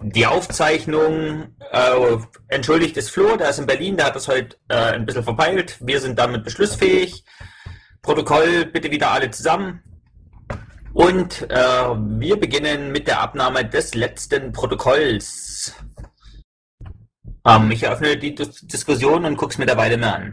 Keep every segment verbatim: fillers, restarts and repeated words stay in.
Die Aufzeichnung äh, entschuldigt ist Flo, der ist in Berlin, der hat das heute äh, ein bisschen verpeilt. Wir sind damit beschlussfähig. Protokoll bitte wieder alle zusammen. Und äh, wir beginnen mit der Abnahme des letzten Protokolls. Ähm, ich eröffne die Dis- Diskussion und gucke es mir derweil mal an.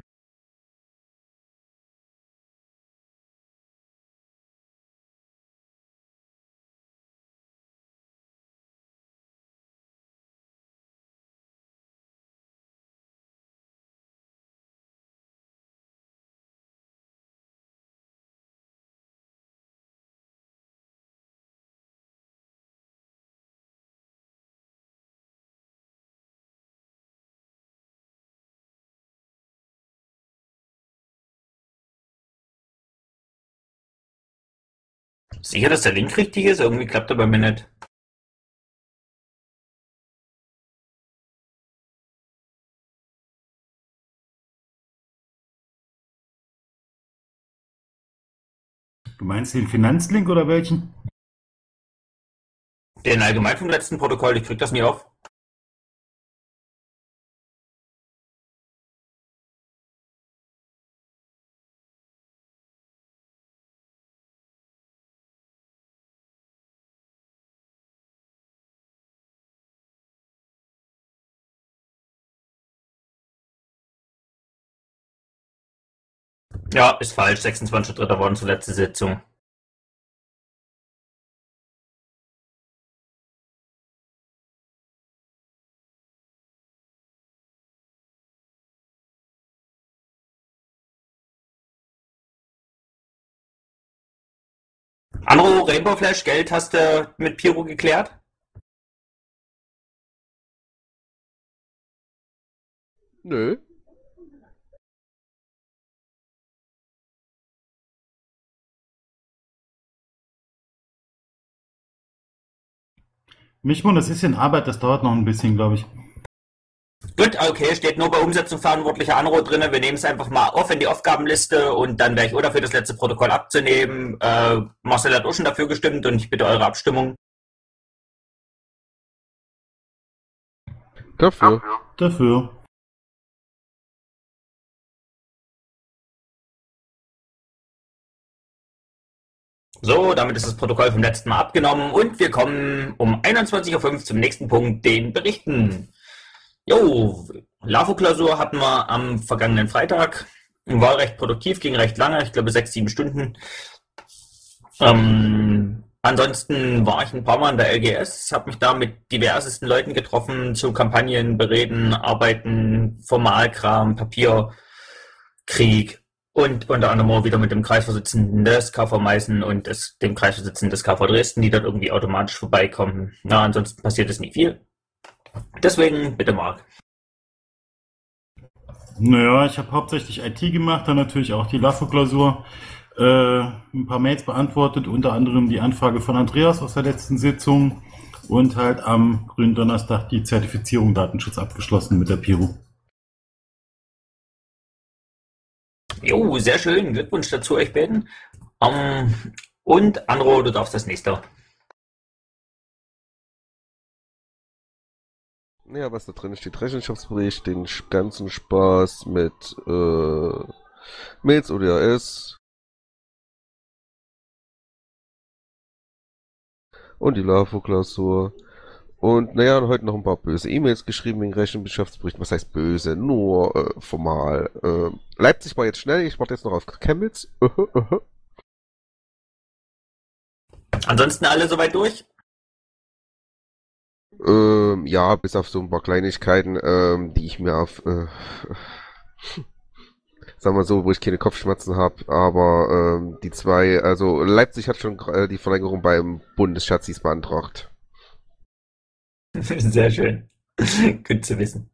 Sicher, dass der Link richtig ist? Irgendwie klappt er bei mir nicht. Du meinst den Finanzlink oder welchen? Den allgemein vom letzten Protokoll, ich krieg das nie auf. Ja, ist falsch. sechsundzwanzigster dritter war unsere letzte Sitzung. Anro, Rainbow Flash, Geld hast du mit Piro geklärt? Nö. Mischmund, das ist in Arbeit, das dauert noch ein bisschen, glaube ich. Gut, okay, steht nur bei Umsetzung verantwortlicher Anro drin. Wir nehmen es einfach mal auf in die Aufgabenliste und dann wäre ich auch dafür, das letzte Protokoll abzunehmen. Äh, Marcel hat auch schon dafür gestimmt und ich bitte eure Abstimmung. Dafür. Dafür. So, damit ist das Protokoll vom letzten Mal abgenommen und wir kommen um einundzwanzig Uhr fünf zum nächsten Punkt, den Berichten. Jo, LAFO-Klausur hatten wir am vergangenen Freitag. War recht produktiv, ging recht lange, ich glaube sechs, sieben Stunden. Ähm, ansonsten war ich ein paar Mal in der L G S, habe mich da mit diversesten Leuten getroffen zu Kampagnen, Bereden, Arbeiten, Formalkram, Papier, Krieg und unter anderem auch wieder mit dem Kreisvorsitzenden des K V Meißen und des, dem Kreisvorsitzenden des K V Dresden, die dort irgendwie automatisch vorbeikommen. Na, ansonsten passiert es nie viel. Deswegen bitte Marc. Naja, ich habe hauptsächlich I T gemacht, dann natürlich auch die LAFO-Klausur, äh, ein paar Mails beantwortet, unter anderem die Anfrage von Andreas aus der letzten Sitzung und halt am grünen Donnerstag die Zertifizierung Datenschutz abgeschlossen mit der Piro. Jo, sehr schön. Glückwunsch dazu euch beiden. Ähm, und Andro, du darfst das nächste. Ja, was da drin steht, Rechenschaftsbericht, den sch- ganzen Spaß mit äh, Mails O D A S und die LAFO-Klausur. Und naja, und heute noch ein paar böse E-Mails geschrieben wegen Rechenschaftsbericht. Was heißt böse? Nur äh, formal. Äh, Leipzig war jetzt schnell, ich warte jetzt noch auf Chemnitz. Ansonsten alle soweit durch? Ähm, ja, bis auf so ein paar Kleinigkeiten, ähm, die ich mir auf, äh, sagen wir so, wo ich keine Kopfschmerzen habe, aber ähm, die zwei, also Leipzig hat schon äh, die Verlängerung beim Bundesschatzis beantragt. Sehr schön. Gut zu wissen.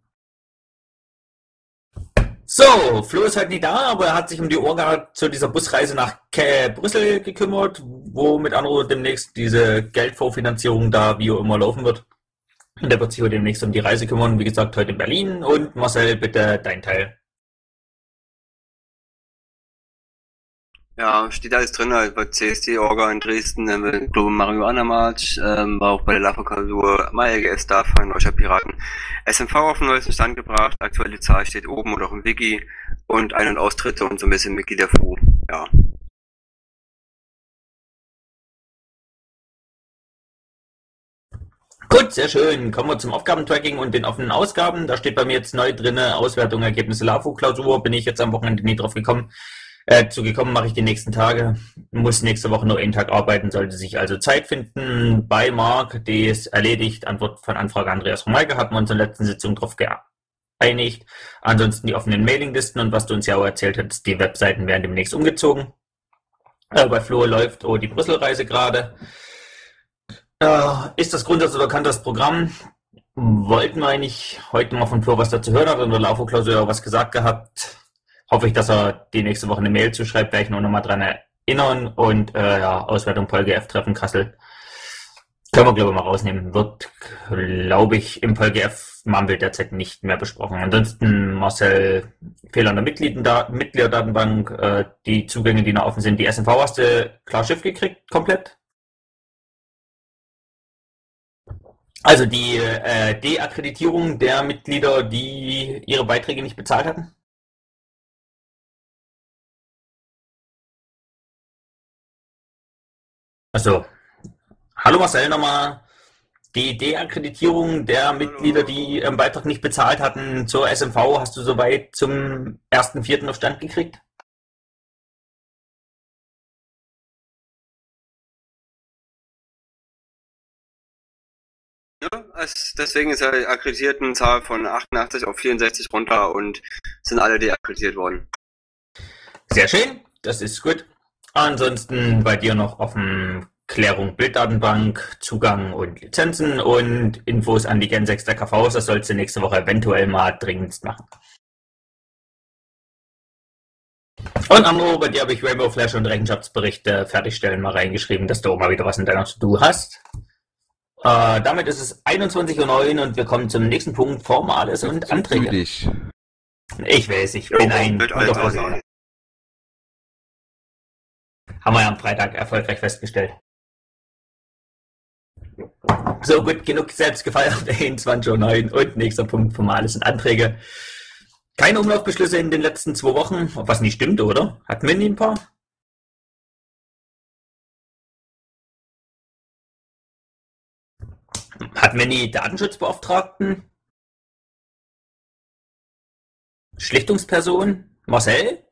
So, Flo ist halt nie da, aber er hat sich um die Orga zu dieser Busreise nach Ke Brüssel gekümmert, wo mit Andro demnächst diese Geldvorfinanzierung da wie auch immer laufen wird. Und der wird sich heute demnächst um die Reise kümmern. Wie gesagt, heute in Berlin. Und Marcel, bitte dein Teil. Ja, steht alles drin, halt bei C S D-Orga in Dresden, dann war Global Marihuana March, ähm, war auch bei der LAFO-Klausur, MyLG S D A F, Neustadt Piraten, S M V auf den neuesten Stand gebracht, aktuelle Zahl steht oben oder auch im Wiki und Ein- und Austritte und so ein bisschen Mitglied der F U, ja. Gut, sehr schön. Kommen wir zum Aufgabentracking und den offenen Ausgaben. Da steht bei mir jetzt neu drinne Auswertung, Ergebnisse LAFO-Klausur. Bin ich jetzt am Wochenende nie drauf gekommen. Äh, zugekommen mache ich die nächsten Tage. Muss nächste Woche nur einen Tag arbeiten, sollte sich also Zeit finden. Bei Marc, die ist erledigt. Antwort von Anfrage Andreas von Maike, hatten wir uns in der letzten Sitzung drauf geeinigt. Ansonsten die offenen Mailinglisten und was du uns ja auch erzählt hast, die Webseiten werden demnächst umgezogen. Äh, bei Flo läuft oh, die Brüsselreise gerade. Äh, ist das Grundsatz oder kann das Programm? Wollten wir eigentlich heute mal von Flo was dazu hören, hat in der Laufe-Klausur was gesagt gehabt. Hoffe ich, dass er die nächste Woche eine Mail zuschreibt, werde ich nur noch mal dran erinnern. Und äh, ja, Auswertung PolGF-Treffen Kassel. Können wir, glaube ich, mal rausnehmen. Wird, glaube ich, im PolGF-Mumble derzeit nicht mehr besprochen. Ansonsten, Marcel, Fehler in der Mitglieder- Mitgliederdatenbank, äh, die Zugänge, die noch offen sind. Die S M V hast du klar Schiff gekriegt, komplett? Also die äh, Deakkreditierung der Mitglieder, die ihre Beiträge nicht bezahlt hatten? Also, hallo Marcel nochmal. Die Deakkreditierung der Mitglieder, die ihren Beitrag nicht bezahlt hatten zur S M V, hast du soweit zum ersten Vierten auf Stand gekriegt? Ja, es, deswegen ist ja die akkreditierten Zahl von achtundachtzig auf vierundsechzig runter und sind alle deakkreditiert worden. Sehr schön, das ist gut. Ansonsten bei dir noch offen Klärung Bilddatenbank, Zugang und Lizenzen und Infos an die Gen sechs der K Vs. Das sollst du nächste Woche eventuell mal dringendst machen. Und Amro, bei dir habe ich Rainbow Flash und Rechenschaftsberichte fertigstellen mal reingeschrieben, dass du auch mal wieder was in deiner To-Do hast. Äh, damit ist es einundzwanzig Uhr neun und wir kommen zum nächsten Punkt, Formales und Du Anträge. dich. Ich weiß, ich bin ein Mit guter Alter. Vorsitzender. Haben wir ja am Freitag erfolgreich festgestellt. So, gut, genug selbst gefeiert, einundzwanzig Uhr neun und nächster Punkt, Formales und Anträge. Keine Umlaufbeschlüsse in den letzten zwei Wochen, was nicht stimmt, oder? Hatten wir nie ein paar? Hatten wir nie Datenschutzbeauftragten? Schlichtungsperson? Marcel?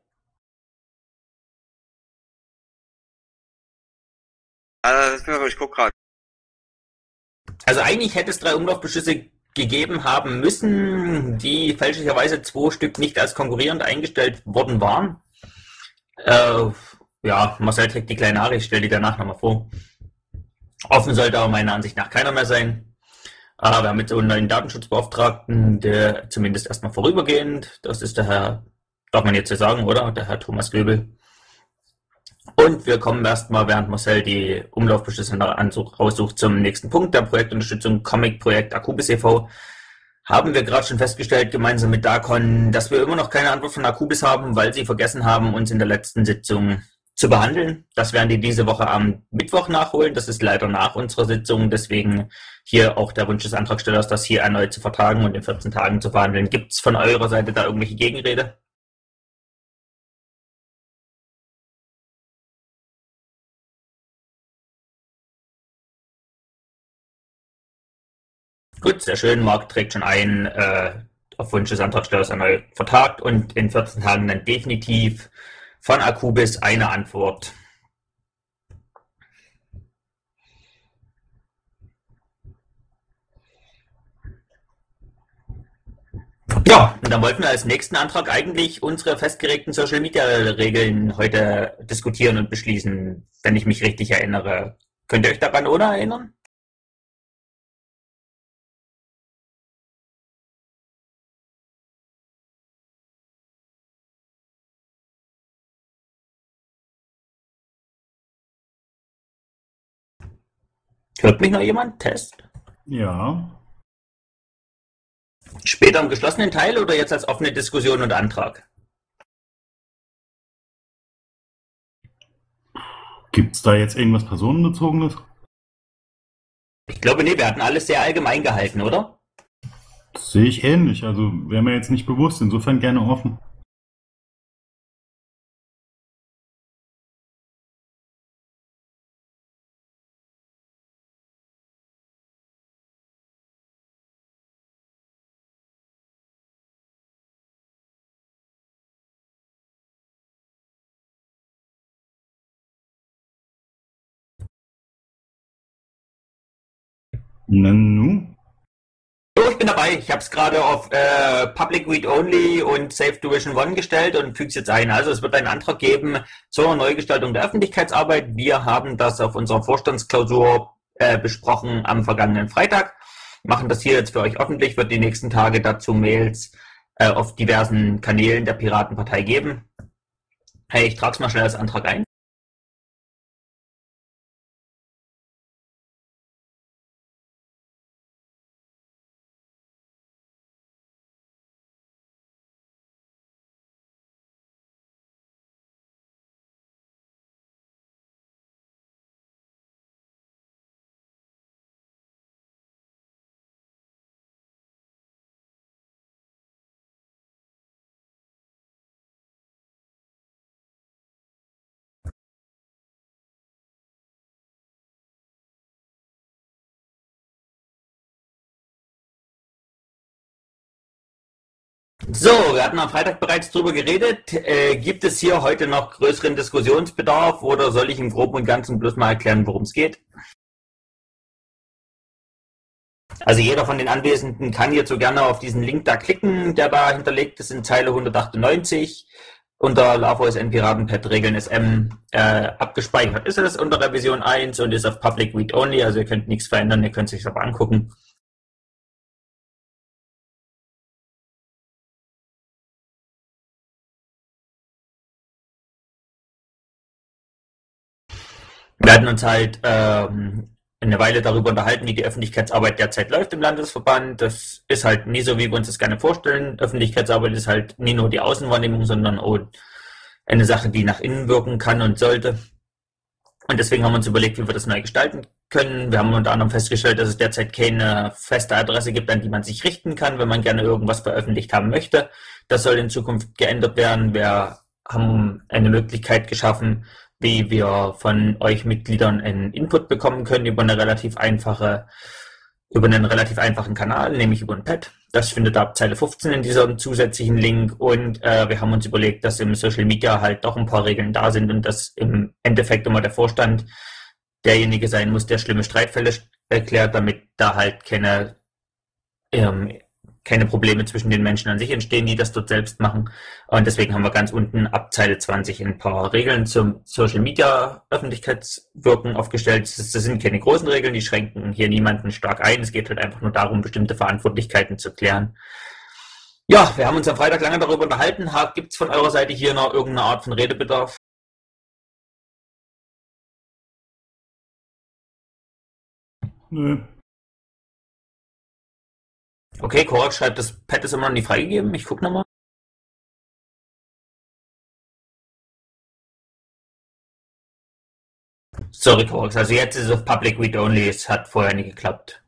Also, ich guck gerade. Also eigentlich hätte es drei Umlaufbeschlüsse gegeben haben müssen, die fälschlicherweise zwei Stück nicht als konkurrierend eingestellt worden waren. Äh, ja, Marcel trägt die kleine Nachricht, ich stelle die danach nochmal vor. Offen sollte aber meiner Ansicht nach keiner mehr sein. Äh, wir haben jetzt so einen neuen Datenschutzbeauftragten, der zumindest erstmal vorübergehend, das ist der Herr, darf man jetzt so sagen, oder? Der Herr Thomas Göbel. Und wir kommen erstmal, während Marcel die Umlaufbeschlüsse raussucht, zum nächsten Punkt, der Projektunterstützung Comic-Projekt Akubis e V. Haben wir gerade schon festgestellt, gemeinsam mit Dakon, dass wir immer noch keine Antwort von Akubis haben, weil sie vergessen haben, uns in der letzten Sitzung zu behandeln. Das werden die diese Woche am Mittwoch nachholen. Das ist leider nach unserer Sitzung. Deswegen hier auch der Wunsch des Antragstellers, das hier erneut zu vertagen und in vierzehn Tagen zu behandeln. Gibt es von eurer Seite da irgendwelche Gegenrede? Gut, sehr schön. Marc trägt schon ein, äh, auf Wunsch des Antragstellers erneut vertagt und in vierzehn Tagen dann definitiv von Akubis eine Antwort. Ja, und dann wollten wir als nächsten Antrag eigentlich unsere festgelegten Social Media Regeln heute diskutieren und beschließen, wenn ich mich richtig erinnere. Könnt ihr euch daran oder erinnern? Hört mich noch jemand? Test? Ja. Später im geschlossenen Teil oder jetzt als offene Diskussion und Antrag? Gibt's da jetzt irgendwas Personenbezogenes? Ich glaube, nee, wir hatten alles sehr allgemein gehalten, oder? Das sehe ich ähnlich, also wäre mir jetzt nicht bewusst, insofern gerne offen. Nanu? So, ich bin dabei. Ich habe es gerade auf äh, Public Read Only und Safe Division One gestellt und füge es jetzt ein. Also es wird einen Antrag geben zur Neugestaltung der Öffentlichkeitsarbeit. Wir haben das auf unserer Vorstandsklausur äh, besprochen am vergangenen Freitag. Machen das hier jetzt für euch öffentlich, wird die nächsten Tage dazu Mails äh, auf diversen Kanälen der Piratenpartei geben. Hey, ich trage es mal schnell als Antrag ein. So, wir hatten am Freitag bereits drüber geredet. Äh, gibt es hier heute noch größeren Diskussionsbedarf oder soll ich im Groben und Ganzen bloß mal erklären, worum es geht? Also jeder von den Anwesenden kann hierzu gerne auf diesen Link da klicken, der da hinterlegt ist in Zeile hundertachtundneunzig. Unter LaVoSN Piratenpad Regeln S M äh, abgespeichert ist es unter der Version eins und ist auf Public Read Only, also ihr könnt nichts verändern, ihr könnt es euch aber angucken. Wir hatten uns halt ähm, eine Weile darüber unterhalten, wie die Öffentlichkeitsarbeit derzeit läuft im Landesverband. Das ist halt nie so, wie wir uns das gerne vorstellen. Öffentlichkeitsarbeit ist halt nie nur die Außenwahrnehmung, sondern auch eine Sache, die nach innen wirken kann und sollte. Und deswegen haben wir uns überlegt, wie wir das neu gestalten können. Wir haben unter anderem festgestellt, dass es derzeit keine feste Adresse gibt, an die man sich richten kann, wenn man gerne irgendwas veröffentlicht haben möchte. Das soll in Zukunft geändert werden. Wir haben eine Möglichkeit geschaffen, wie wir von euch Mitgliedern einen Input bekommen können über eine relativ einfache, über einen relativ einfachen Kanal, nämlich über ein Pad. Das findet ihr ab Zeile fünfzehn in diesem zusätzlichen Link und äh, wir haben uns überlegt, dass im Social Media halt doch ein paar Regeln da sind und dass im Endeffekt immer der Vorstand derjenige sein muss, der schlimme Streitfälle erklärt, damit da halt keine ähm, keine Probleme zwischen den Menschen an sich entstehen, die das dort selbst machen. Und deswegen haben wir ganz unten ab Zeile zwanzig ein paar Regeln zum Social Media Öffentlichkeitswirken aufgestellt. Das, das sind keine großen Regeln, die schränken hier niemanden stark ein. Es geht halt einfach nur darum, bestimmte Verantwortlichkeiten zu klären. Ja, wir haben uns am Freitag lange darüber unterhalten. Gibt es von eurer Seite hier noch irgendeine Art von Redebedarf? Nö. Okay, Korak schreibt, das Pad ist immer noch nicht freigegeben. Ich gucke nochmal. Sorry, Korak. Also jetzt ist es auf Public Read Only. Es hat vorher nicht geklappt.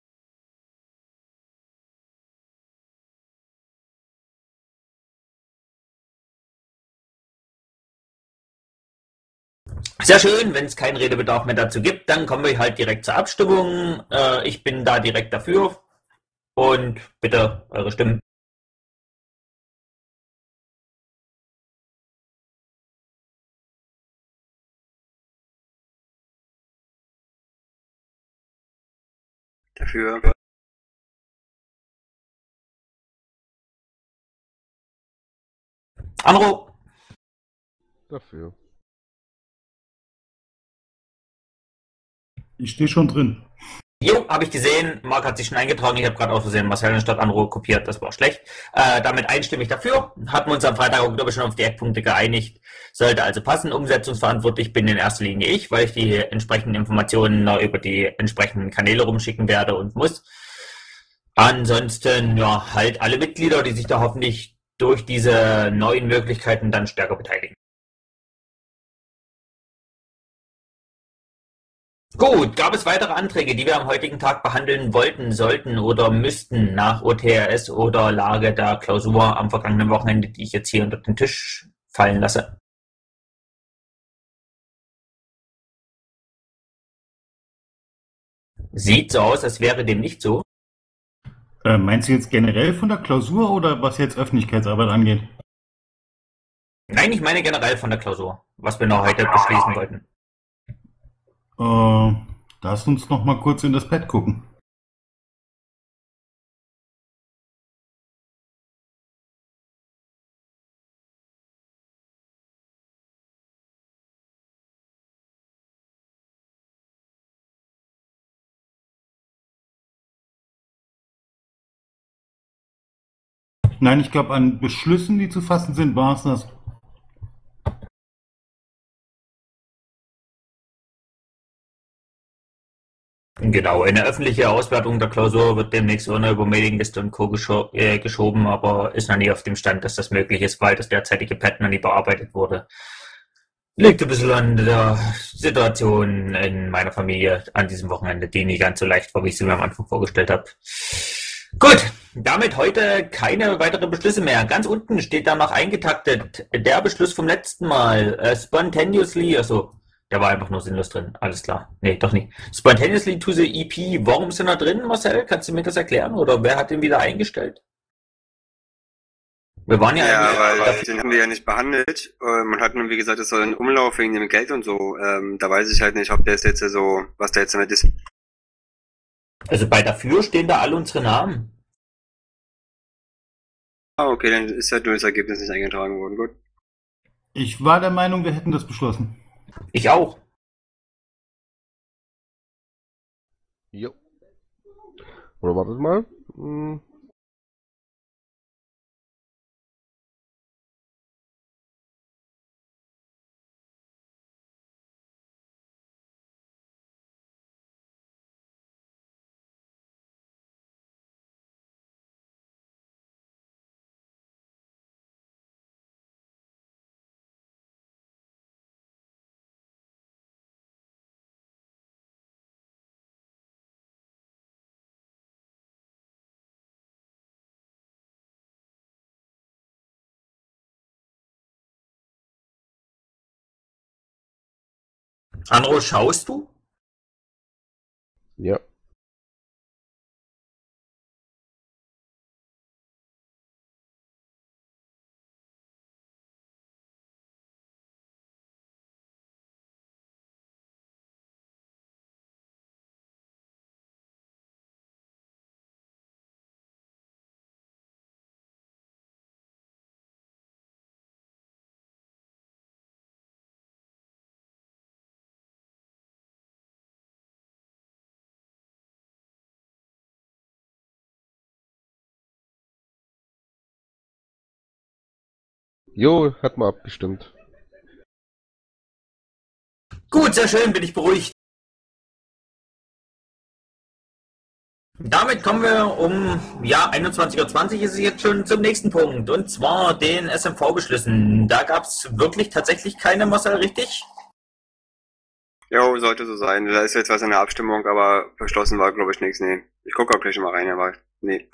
Sehr schön. Wenn es keinen Redebedarf mehr dazu gibt, dann kommen wir halt direkt zur Abstimmung. Äh, ich bin da direkt dafür. Und bitte eure Stimmen. Dafür. Anro. Dafür. Ich stehe schon drin. Jo, habe ich gesehen. Marc hat sich schon eingetragen. Ich habe gerade aus Versehen Marcel statt Anruhe kopiert. Das war schlecht. Äh, damit einstimmig dafür. Hatten wir uns am Freitag auch, glaube ich, schon auf die Eckpunkte geeinigt. Sollte also passen. Umsetzungsverantwortlich bin in erster Linie ich, weil ich die entsprechenden Informationen noch über die entsprechenden Kanäle rumschicken werde und muss. Ansonsten, ja, halt alle Mitglieder, die sich da hoffentlich durch diese neuen Möglichkeiten dann stärker beteiligen. Gut, gab es weitere Anträge, die wir am heutigen Tag behandeln wollten, sollten oder müssten nach O T R S oder Lage der Klausur am vergangenen Wochenende, die ich jetzt hier unter den Tisch fallen lasse? Sieht so aus, als wäre dem nicht so. Äh, meinst du jetzt generell von der Klausur oder was jetzt Öffentlichkeitsarbeit angeht? Nein, ich meine generell von der Klausur, was wir noch heute beschließen wollten. Äh, lass uns noch mal kurz in das Pad gucken. Nein, ich glaube, an Beschlüssen, die zu fassen sind, war es das. Genau, eine öffentliche Auswertung der Klausur wird demnächst ohne über Mailingliste und Co. gescho äh, geschoben, aber ist noch nie auf dem Stand, dass das möglich ist, weil das derzeitige Pad noch nie bearbeitet wurde. Liegt ein bisschen an der Situation in meiner Familie an diesem Wochenende, die nicht ganz so leicht war, wie ich sie mir am Anfang vorgestellt habe. Gut, damit heute keine weiteren Beschlüsse mehr. Ganz unten steht da noch eingetaktet der Beschluss vom letzten Mal. Äh, spontaneously, also der war einfach nur sinnlos drin, alles klar. Nee, doch nicht. Spontaneously to the E P. Warum ist er da drin, Marcel? Kannst du mir das erklären? Oder wer hat den wieder eingestellt? Wir waren ja, Ja, eigentlich weil dafür- den haben wir ja nicht behandelt. Äh, Man hat nun, wie gesagt, es soll ein Umlauf wegen dem Geld und so. Ähm, da weiß ich halt nicht, ob der jetzt so, was da jetzt damit ist. Also bei dafür stehen da alle unsere Namen. Ah, okay, dann ist halt nur das Ergebnis nicht eingetragen worden. Gut. Ich war der Meinung, wir hätten das beschlossen. Ich auch. Jo. Oder wartet mal. Hm. Andro, schaust du? Ja. Jo, hat mal abgestimmt. Gut, sehr schön, bin ich beruhigt. Damit kommen wir um, ja, einundzwanzig Uhr zwanzig ist es jetzt schon zum nächsten Punkt, und zwar den S M V-Beschlüssen. Da gab es wirklich tatsächlich keine, Marcel, richtig? Jo, sollte so sein. Da ist jetzt was in der Abstimmung, aber beschlossen war, glaube ich, nichts. Nee. Ich gucke auch gleich mal rein, aber nee.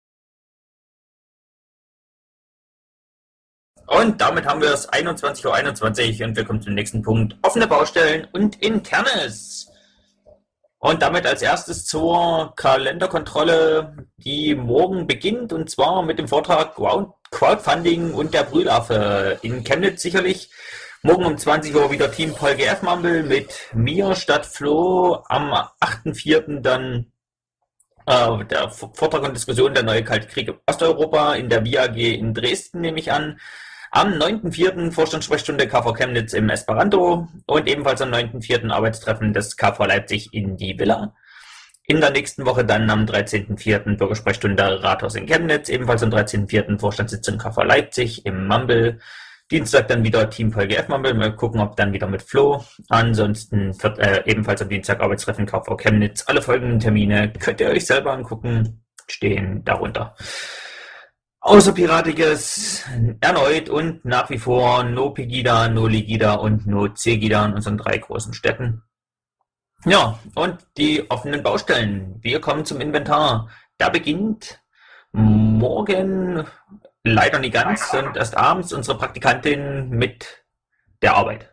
Und damit haben wir es einundzwanzig Uhr einundzwanzig und wir kommen zum nächsten Punkt. Offene Baustellen und Internes. Und damit als erstes zur Kalenderkontrolle, die morgen beginnt, und zwar mit dem Vortrag Crowdfunding und der Brühlaffe in Chemnitz sicherlich. Morgen um zwanzig Uhr wieder Team Paul G F Mumble mit mir statt Flo. Am achten vierten dann äh, der Vortrag und Diskussion der neue Kalte Krieg in Osteuropa in der W I A G in Dresden, nehme ich an. Am neunten vierten Vorstandssprechstunde K V Chemnitz im Esperanto und ebenfalls am neunten vierten Arbeitstreffen des K V Leipzig in die Villa. In der nächsten Woche dann am dreizehnten vierten Bürgersprechstunde Rathaus in Chemnitz, ebenfalls am dreizehnten vierten Vorstandssitzung K V Leipzig im Mumble. Dienstag dann wieder Team Paul G F Mumble, mal gucken, ob dann wieder mit Flo. Ansonsten wird, äh, ebenfalls am Dienstag Arbeitstreffen K V Chemnitz. Alle folgenden Termine könnt ihr euch selber angucken, stehen darunter. Außerpiratiges erneut und nach wie vor No Pegida, No Ligida und No Cegida in unseren drei großen Städten. Ja, und die offenen Baustellen. Wir kommen zum Inventar. Da beginnt morgen, leider nicht ganz, und erst abends unsere Praktikantin mit der Arbeit.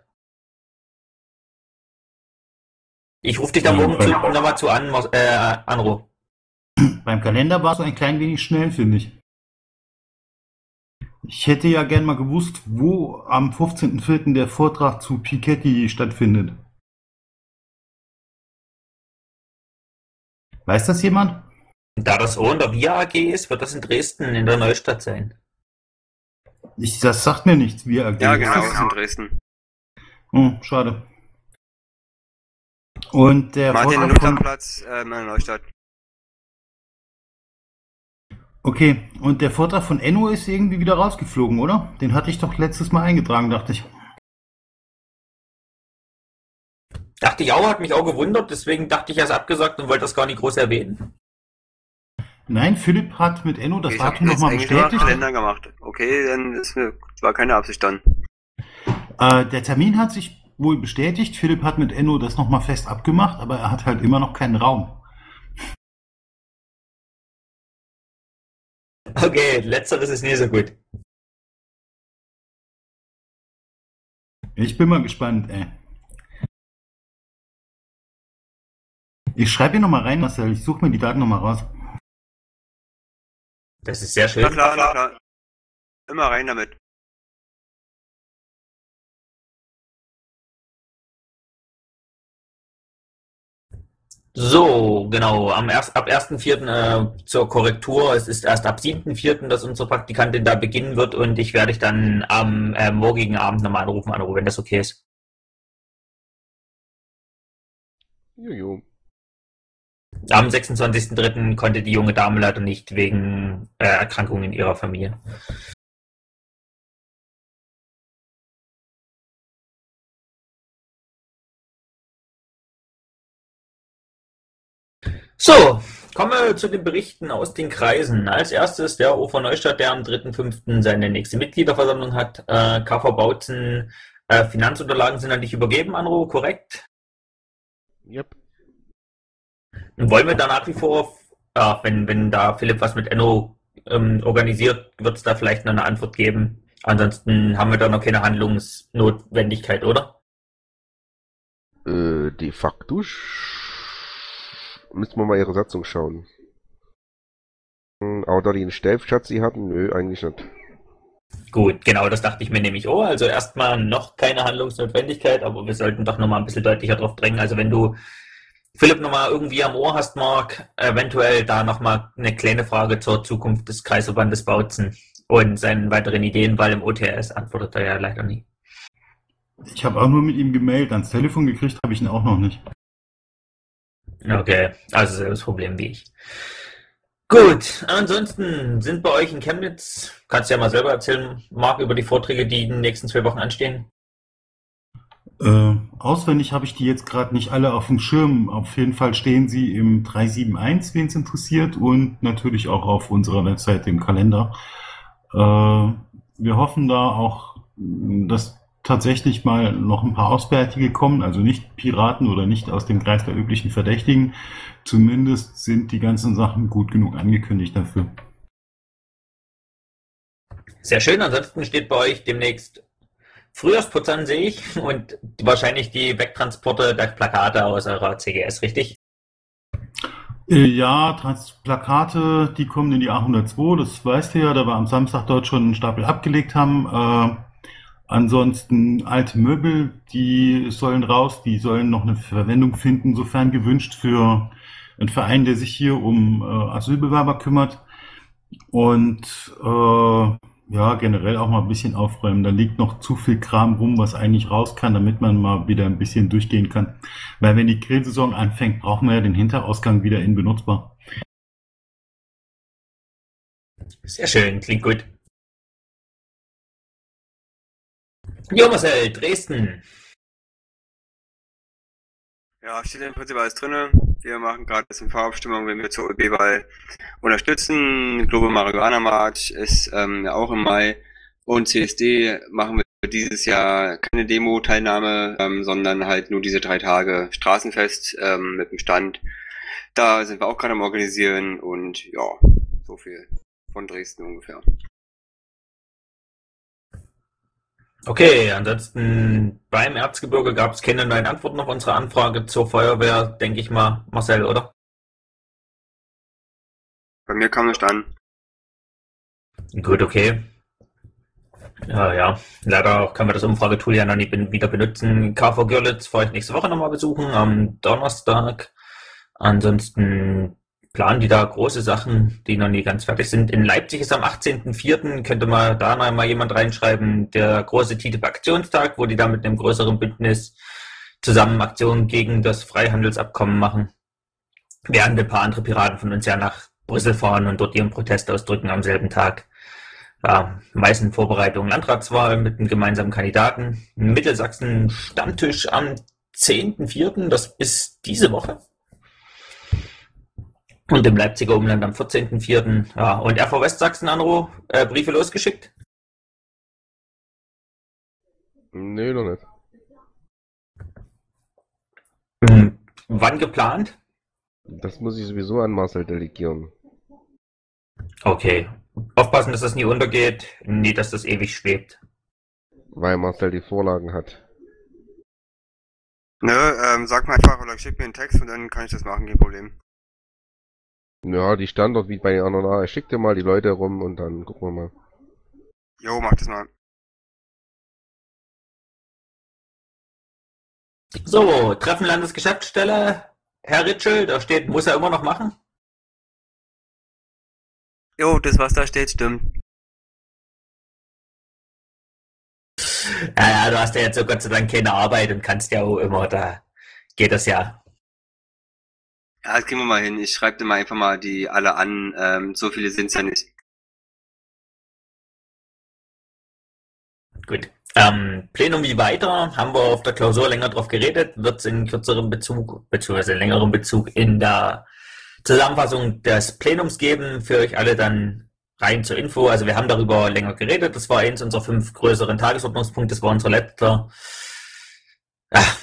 Ich rufe dich da morgen zu, nochmal zu an, äh, Anruf. Beim Kalender war es ein klein wenig schnell, finde ich. Ich hätte ja gern mal gewusst, wo am fünfzehnten vierten der Vortrag zu Piketty stattfindet. Weiß das jemand? Da das O in der V I A A G ist, wird das in Dresden in der Neustadt sein. Ich, das sagt mir nichts, wie er Ja, genau, ist in Dresden. Oh, schade. Und der Martin Vortrag von, Luther Platz äh, in der Neustadt. okay, und der Vortrag von Enno ist irgendwie wieder rausgeflogen, oder? Den hatte ich doch letztes Mal eingetragen, dachte ich. Dachte ich auch, hat mich auch gewundert, deswegen dachte ich, er ist abgesagt und wollte das gar nicht groß erwähnen. Nein, Philipp hat mit Enno das Ich hab Datum jetzt nochmal eigentlich nur bestätigt. Kalender gemacht. Okay, dann ist mir, war keine Absicht dann. Äh, der Termin hat sich wohl bestätigt. Philipp hat mit Enno das nochmal fest abgemacht, aber er hat halt immer noch keinen Raum. Okay, letzteres ist nicht so gut. Ich bin mal gespannt, ey. Ich schreibe hier nochmal rein, Marcel. Ich suche mir die Daten nochmal raus. Das ist sehr schön. Na klar, na klar. Immer rein damit. So, genau, am erst, ab ersten vierten Äh, zur Korrektur. Es ist erst ab siebten vierten, dass unsere Praktikantin da beginnen wird und ich werde dich dann am äh, morgigen Abend nochmal anrufen, Anrufe, wenn das okay ist. Jojo. Am sechsundzwanzigsten dritten konnte die junge Dame leider nicht wegen äh, Erkrankungen in ihrer Familie. So, kommen wir zu den Berichten aus den Kreisen. Als erstes der O V Neustadt, der am dritten fünften seine nächste Mitgliederversammlung hat. Äh, K V Bautzen, äh, Finanzunterlagen sind an dich übergeben, Anro, korrekt? Yep. Und wollen wir da nach wie vor, äh, wenn, wenn da Philipp was mit Enno ähm, organisiert, wird es da vielleicht noch eine Antwort geben. Ansonsten haben wir da noch keine Handlungsnotwendigkeit, oder? Äh, de facto sch- müssen wir mal ihre Satzung schauen. Hm, aber da die einen Stellplatz sie hatten, nö, eigentlich nicht. Gut, genau, das dachte ich mir nämlich auch. Also erstmal noch keine Handlungsnotwendigkeit, aber wir sollten doch nochmal ein bisschen deutlicher drauf drängen. Also wenn du Philipp nochmal irgendwie am Ohr hast, Marc, eventuell da nochmal eine kleine Frage zur Zukunft des Kreisverbandes Bautzen und seinen weiteren Ideen, weil im O T S antwortet er ja leider nie. Ich habe auch nur mit ihm gemeldet. Ans Telefon gekriegt habe ich ihn auch noch nicht. Okay, also selbes Problem wie ich. Gut, ansonsten sind bei euch in Chemnitz, kannst du ja mal selber erzählen, Marc, über die Vorträge, die in den nächsten zwei Wochen anstehen. Äh, auswendig habe ich die jetzt gerade nicht alle auf dem Schirm. Auf jeden Fall stehen sie im drei sieben eins, wen es interessiert, und natürlich auch auf unserer Webseite im Kalender. Äh, wir hoffen da auch, dass tatsächlich mal noch ein paar Auswärtige kommen, also nicht Piraten oder nicht aus dem Kreis der üblichen Verdächtigen. Zumindest sind die ganzen Sachen gut genug angekündigt dafür. Sehr schön, ansonsten steht bei euch demnächst Frühjahrsputz an, sehe ich, und wahrscheinlich die Wegtransporte der Plakate aus eurer C G S, richtig? Äh, Ja, Trans Plakate, die kommen in die A hundertzwei, das weißt du ja, da wir am Samstag dort schon einen Stapel abgelegt haben. Äh, ansonsten alte Möbel, die sollen raus, die sollen noch eine Verwendung finden, sofern gewünscht, für einen Verein, der sich hier um äh, Asylbewerber kümmert. Und äh, ja, generell auch mal ein bisschen aufräumen. Da liegt noch zu viel Kram rum, was eigentlich raus kann, damit man mal wieder ein bisschen durchgehen kann. Weil wenn die Grillsaison anfängt, brauchen wir ja den Hinterausgang wieder in benutzbar. Sehr schön, klingt gut. Jo, Marcel, Dresden. Ja, steht im Prinzip alles drinne. Wir machen gerade S M V-Abstimmung, wenn wir zur O E B-Wahl unterstützen. Global Marihuana March ist ähm, ja auch im Mai. Und C S D machen wir dieses Jahr keine Demo-Teilnahme, ähm, sondern halt nur diese drei Tage Straßenfest ähm, mit dem Stand. Da sind wir auch gerade am Organisieren und ja, so viel von Dresden ungefähr. Okay, ansonsten beim Erzgebirge gab es keine neuen Antworten auf unsere Anfrage zur Feuerwehr, denke ich mal, Marcel, oder? Bei mir kam nicht an. Gut, okay. Ja, ja. Leider können wir das Umfragetool ja noch nicht ben- wieder benutzen. K V Görlitz fahre ich nächste Woche nochmal besuchen, am Donnerstag. Ansonsten planen die da große Sachen, die noch nie ganz fertig sind. In Leipzig ist am achtzehnten vierten könnte mal da noch mal jemand reinschreiben, der große T T I P-Aktionstag, wo die da mit einem größeren Bündnis zusammen Aktionen gegen das Freihandelsabkommen machen. Während ein paar andere Piraten von uns ja nach Brüssel fahren und dort ihren Protest ausdrücken am selben Tag. Ja, meisten Vorbereitungen Landratswahl mit einem gemeinsamen Kandidaten. Mittelsachsen Stammtisch am zehnten vierten, das ist diese Woche. Und im Leipziger Umland am vierzehnten vierten Ja, und R V Westsachsen, Anro, äh, Briefe losgeschickt? Nee, noch nicht. Hm, wann geplant? Das muss ich sowieso an Marcel delegieren. Okay. Aufpassen, dass das nie untergeht. Nie, dass das ewig schwebt. Weil Marcel die Vorlagen hat. Nö, ähm, sag mir einfach oder schick mir einen Text und dann kann ich das machen, kein Problem. Ja, die Standort wie bei den anderen. Ah, ich schick dir mal die Leute rum und dann gucken wir mal. Jo, mach das mal. So, Treffen Landesgeschäftsstelle. Herr Ritschel, da steht, muss er immer noch machen? Jo, das was da steht, stimmt. Ja, ja, du hast ja jetzt so Gott sei Dank keine Arbeit und kannst ja auch immer, da geht das ja. Ja, das kriegen wir mal hin. Ich schreibe dir mal einfach mal die alle an. Ähm, so viele sind's ja nicht. Gut. Ähm, Plenum wie weiter, haben wir auf der Klausur länger drauf geredet, wird es in kürzerem Bezug, beziehungsweise in längerem Bezug in der Zusammenfassung des Plenums geben, für euch alle dann rein zur Info. Also wir haben darüber länger geredet, das war eins unserer fünf größeren Tagesordnungspunkte, das war unser letzter. Ah.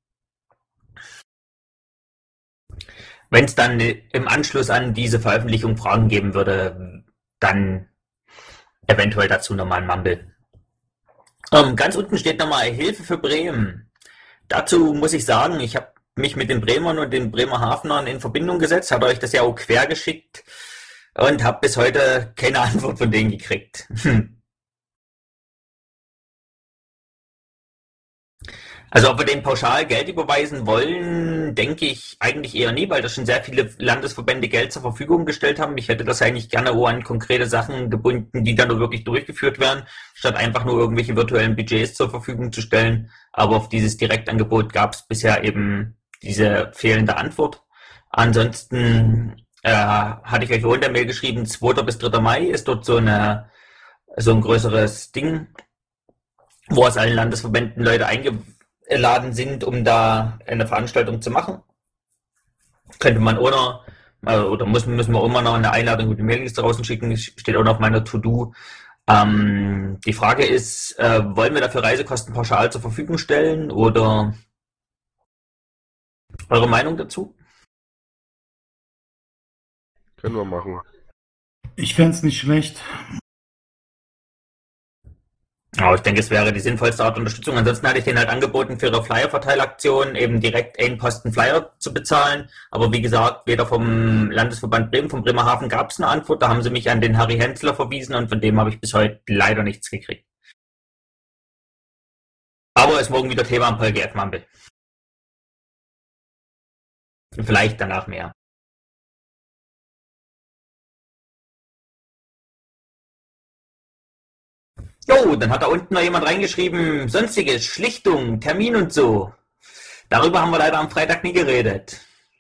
Wenn es dann im Anschluss an diese Veröffentlichung Fragen geben würde, dann eventuell dazu nochmal ein Mumble. Ähm, ganz unten steht nochmal Hilfe für Bremen. Dazu muss ich sagen, ich habe mich mit den Bremern und den Bremerhavenern in Verbindung gesetzt, habe euch das ja auch quer geschickt und habe bis heute keine Antwort von denen gekriegt. Also ob wir dem pauschal Geld überweisen wollen, denke ich eigentlich eher nie, weil da schon sehr viele Landesverbände Geld zur Verfügung gestellt haben. Ich hätte das eigentlich gerne auch an konkrete Sachen gebunden, die dann nur wirklich durchgeführt werden, statt einfach nur irgendwelche virtuellen Budgets zur Verfügung zu stellen. Aber auf dieses Direktangebot gab es bisher eben diese fehlende Antwort. Ansonsten äh, hatte ich euch auch in der Mail geschrieben, zweiter bis dritter Mai ist dort so eine so ein größeres Ding, wo aus allen Landesverbänden Leute eingeladen sind, um da eine Veranstaltung zu machen. Könnte man ohne, also, oder muss, müssen wir immer noch eine Einladung mit die Mailingliste draußen schicken, steht auch noch auf meiner To-Do. Ähm, die Frage ist, äh, wollen wir dafür Reisekosten pauschal zur Verfügung stellen oder eure Meinung dazu? Können wir machen. Ich fände es nicht schlecht. Aber ich denke, es wäre die sinnvollste Art Unterstützung. Ansonsten hatte ich denen halt angeboten, für ihre Flyer-Verteilaktion eben direkt einen Posten Flyer zu bezahlen. Aber wie gesagt, weder vom Landesverband Bremen, vom Bremerhaven gab es eine Antwort. Da haben sie mich an den Harry Hensler verwiesen und von dem habe ich bis heute leider nichts gekriegt. Aber ist morgen wieder Thema am P L G F-Mumble. Vielleicht danach mehr. Jo, dann hat da unten noch jemand reingeschrieben, sonstiges, Schlichtung, Termin und so. Darüber haben wir leider am Freitag nie geredet.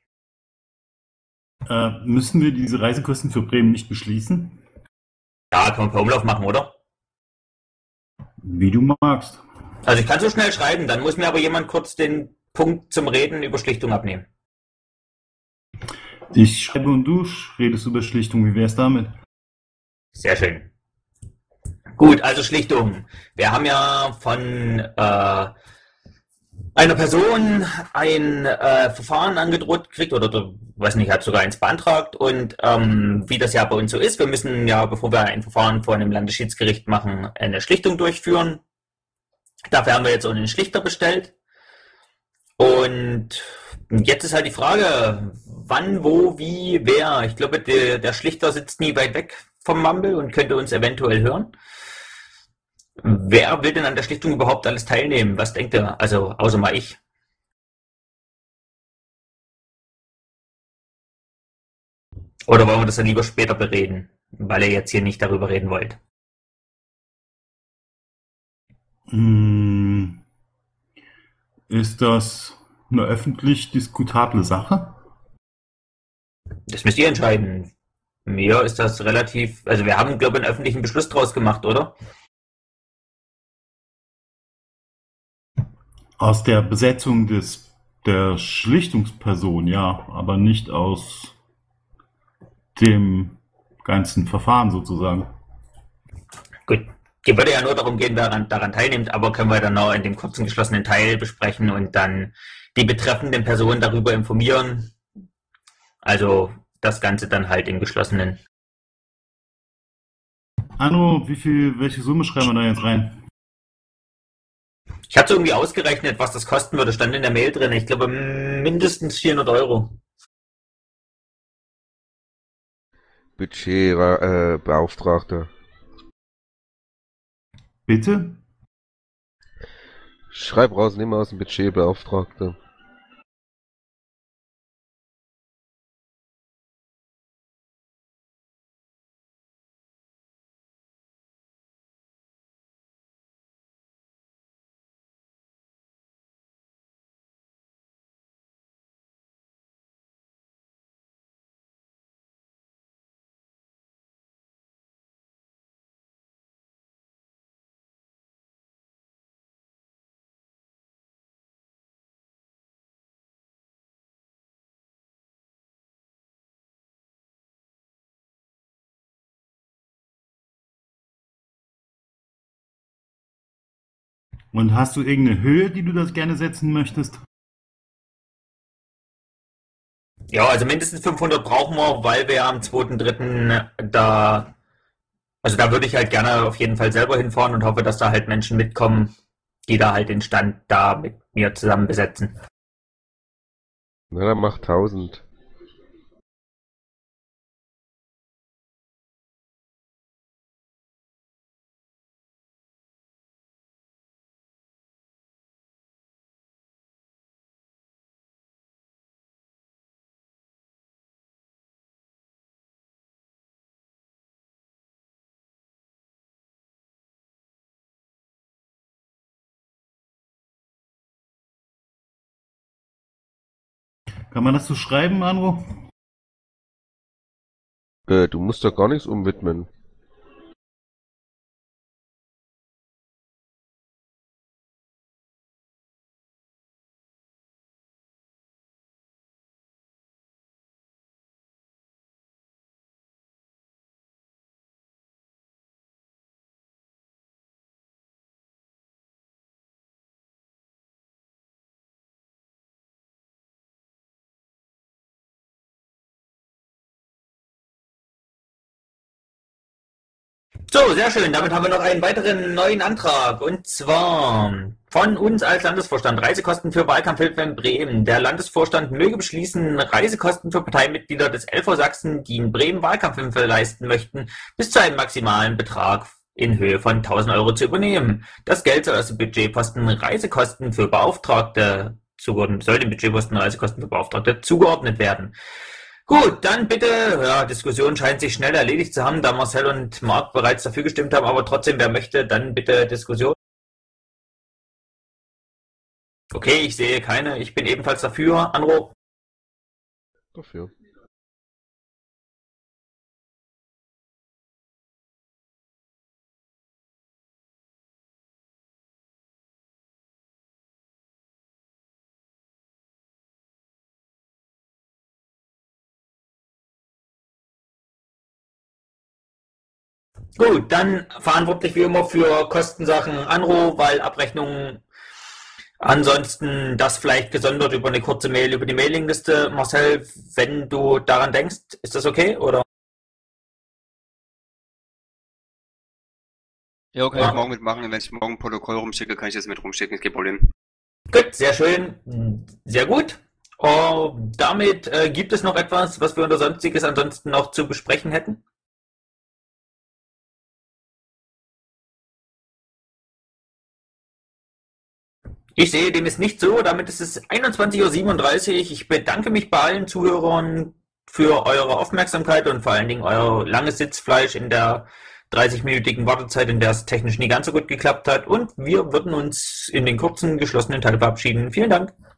Äh, müssen wir diese Reisekosten für Bremen nicht beschließen? Ja, kann man per Umlauf machen, oder? Wie du magst. Also ich kann so schnell schreiben, dann muss mir aber jemand kurz den Punkt zum Reden über Schlichtung abnehmen. Ich schreibe und du redest über Schlichtung. Wie wär's damit? Sehr schön. Gut, also Schlichtung. Wir haben ja von äh, einer Person ein äh, Verfahren angedroht gekriegt oder, oder weiß nicht, hat sogar eins beantragt und ähm, wie das ja bei uns so ist, wir müssen ja, bevor wir ein Verfahren vor einem Landesschiedsgericht machen, eine Schlichtung durchführen. Dafür haben wir jetzt auch einen Schlichter bestellt und jetzt ist halt die Frage, wann, wo, wie, wer. Ich glaube, der, der Schlichter sitzt nie weit weg vom Mumble und könnte uns eventuell hören. Wer will denn an der Schlichtung überhaupt alles teilnehmen? Was denkt ihr? Also außer mal ich. Oder wollen wir das dann lieber später bereden, weil ihr jetzt hier nicht darüber reden wollt? Hm, ist das eine öffentlich diskutable Sache? Das müsst ihr entscheiden. Mir ist das relativ, also wir haben, glaube ich, einen öffentlichen Beschluss draus gemacht, oder? Aus der Besetzung des der Schlichtungsperson, ja, aber nicht aus dem ganzen Verfahren sozusagen. Gut. Hier würde ja nur darum gehen, wer daran, daran teilnimmt, aber können wir dann noch in dem kurzen geschlossenen Teil besprechen und dann die betreffenden Personen darüber informieren. Also das Ganze dann halt im geschlossenen. Anno, wie viel, welche Summe schreiben wir da jetzt rein? Ich hatte irgendwie ausgerechnet, was das kosten würde, stand in der Mail drin. Ich glaube mindestens vierhundert Euro. Budget, äh, Beauftragter. Bitte? Schreib raus, nimm aus dem Budget, Beauftragter. Und hast du irgendeine Höhe, die du das gerne setzen möchtest? Ja, also mindestens fünfhundert brauchen wir, weil wir am zweiten dritten da, also da würde ich halt gerne auf jeden Fall selber hinfahren und hoffe, dass da halt Menschen mitkommen, die da halt den Stand da mit mir zusammen besetzen. Na, dann mach tausend. Kann man das so schreiben, Anro? Äh, du musst da gar nichts umwidmen. So, sehr schön. Damit haben wir noch einen weiteren neuen Antrag. Und zwar von uns als Landesvorstand Reisekosten für Wahlkampfhilfe in Bremen. Der Landesvorstand möge beschließen, Reisekosten für Parteimitglieder des L V Sachsen, die in Bremen Wahlkampfhilfe leisten möchten, bis zu einem maximalen Betrag in Höhe von tausend Euro zu übernehmen. Das Geld soll aus dem Budgetposten Reisekosten für Beauftragte zugeordnet, soll dem Budgetposten Reisekosten für Beauftragte zugeordnet werden. Gut, dann bitte, ja, Diskussion scheint sich schnell erledigt zu haben, da Marcel und Marc bereits dafür gestimmt haben, aber trotzdem, wer möchte, dann bitte Diskussion. Okay, ich sehe keine, ich bin ebenfalls dafür. Anro, Dafür. Gut, dann verantwortlich wie immer für Kostensachen Anro, weil Abrechnungen. Ansonsten das vielleicht gesondert über eine kurze Mail über die Mailingliste. Marcel, wenn du daran denkst, ist das okay, oder? Ja, kann Ja. ich morgen mitmachen. Wenn ich morgen ein Protokoll rumschicke, kann ich das mit rumschicken. Ist kein Problem. Gut, sehr schön, sehr gut. Oh, damit äh, gibt es noch etwas, was wir unter Sonstiges ansonsten noch zu besprechen hätten? Ich sehe, dem ist nicht so. Damit ist es einundzwanzig Uhr siebenunddreißig. Ich bedanke mich bei allen Zuhörern für eure Aufmerksamkeit und vor allen Dingen euer langes Sitzfleisch in der dreißig-minütigen Wartezeit, in der es technisch nie ganz so gut geklappt hat. Und wir würden uns in den kurzen, geschlossenen Teil verabschieden. Vielen Dank.